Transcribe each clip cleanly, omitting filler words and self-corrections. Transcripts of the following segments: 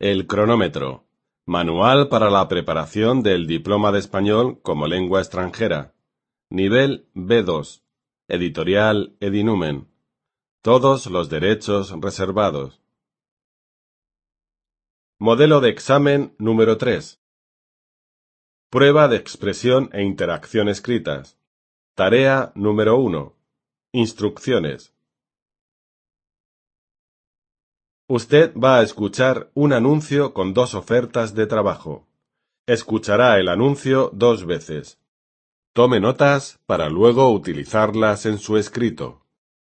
El cronómetro. Manual para la preparación del diploma de español como lengua extranjera. Nivel B2. Editorial Edinumen. Todos los derechos reservados. Modelo de examen número 3. Prueba de expresión e interacción escritas. Tarea número 1. Instrucciones. Usted va a escuchar un anuncio con 2 ofertas de trabajo. Escuchará el anuncio 2 veces. Tome notas para luego utilizarlas en su escrito.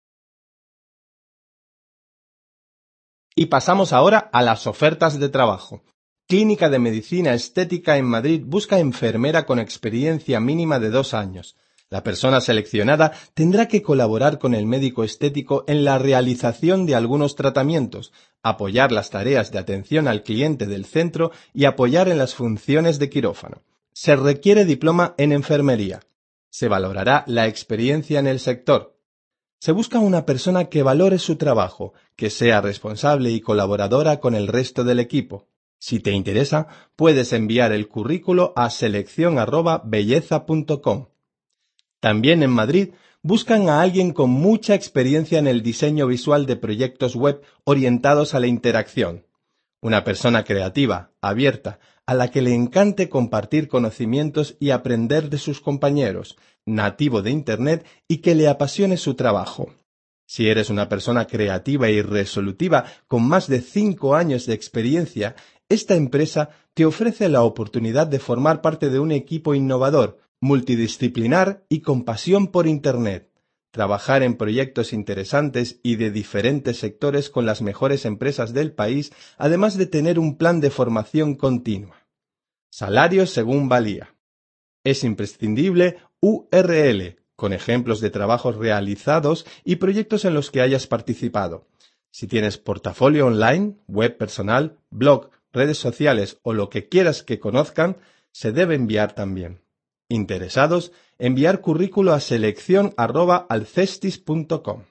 Y pasamos ahora a las ofertas de trabajo. Clínica de Medicina Estética en Madrid busca enfermera con experiencia mínima de 2 años. La persona seleccionada tendrá que colaborar con el médico estético en la realización de algunos tratamientos, apoyar las tareas de atención al cliente del centro y apoyar en las funciones de quirófano. Se requiere diploma en enfermería. Se valorará la experiencia en el sector. Se busca una persona que valore su trabajo, que sea responsable y colaboradora con el resto del equipo. Si te interesa, puedes enviar el currículo a selección@belleza.com. También en Madrid buscan a alguien con mucha experiencia en el diseño visual de proyectos web orientados a la interacción. Una persona creativa, abierta, a la que le encante compartir conocimientos y aprender de sus compañeros, nativo de Internet y que le apasione su trabajo. Si eres una persona creativa y resolutiva con más de 5 años de experiencia, esta empresa te ofrece la oportunidad de formar parte de un equipo innovador, multidisciplinar y con pasión por Internet. Trabajar en proyectos interesantes y de diferentes sectores con las mejores empresas del país, además de tener un plan de formación continua. Salario según valía. Es imprescindible URL, con ejemplos de trabajos realizados y proyectos en los que hayas participado. Si tienes portafolio online, web personal, blog, redes sociales o lo que quieras que conozcan, se debe enviar también. Interesados, enviar currículo a selección@alcestis.com.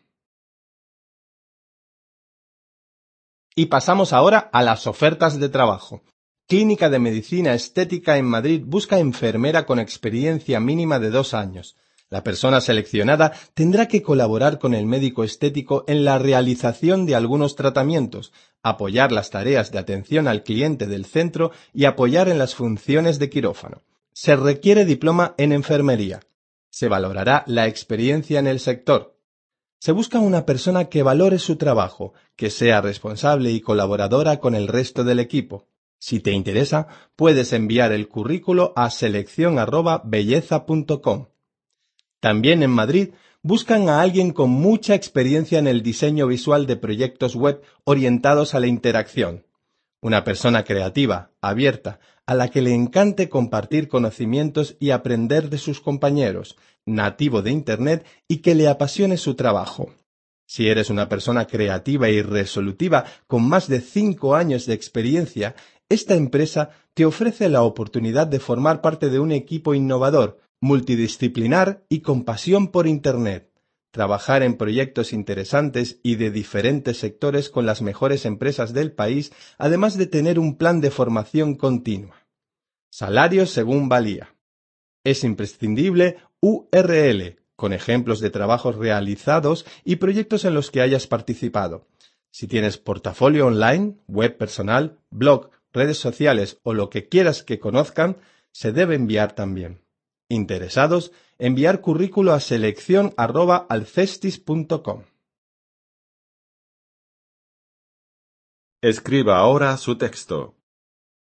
Y pasamos ahora a las ofertas de trabajo. Clínica de Medicina Estética en Madrid busca enfermera con experiencia mínima de 2 años. La persona seleccionada tendrá que colaborar con el médico estético en la realización de algunos tratamientos, apoyar las tareas de atención al cliente del centro y apoyar en las funciones de quirófano. Se requiere diploma en enfermería. Se valorará la experiencia en el sector. Se busca una persona que valore su trabajo, que sea responsable y colaboradora con el resto del equipo. Si te interesa, puedes enviar el currículo a selección@belleza.com. También en Madrid buscan a alguien con mucha experiencia en el diseño visual de proyectos web orientados a la interacción. Una persona creativa, abierta, a la que le encante compartir conocimientos y aprender de sus compañeros, nativo de Internet y que le apasione su trabajo. Si eres una persona creativa y resolutiva con más de 5 años de experiencia, esta empresa te ofrece la oportunidad de formar parte de un equipo innovador, multidisciplinar y con pasión por Internet. Trabajar en proyectos interesantes y de diferentes sectores con las mejores empresas del país, además de tener un plan de formación continua. Salario según valía. Es imprescindible URL, con ejemplos de trabajos realizados y proyectos en los que hayas participado. Si tienes portafolio online, web personal, blog, redes sociales o lo que quieras que conozcan, se debe enviar también. Interesados, enviar currículo a selección@alcestis.com. Escriba ahora su texto.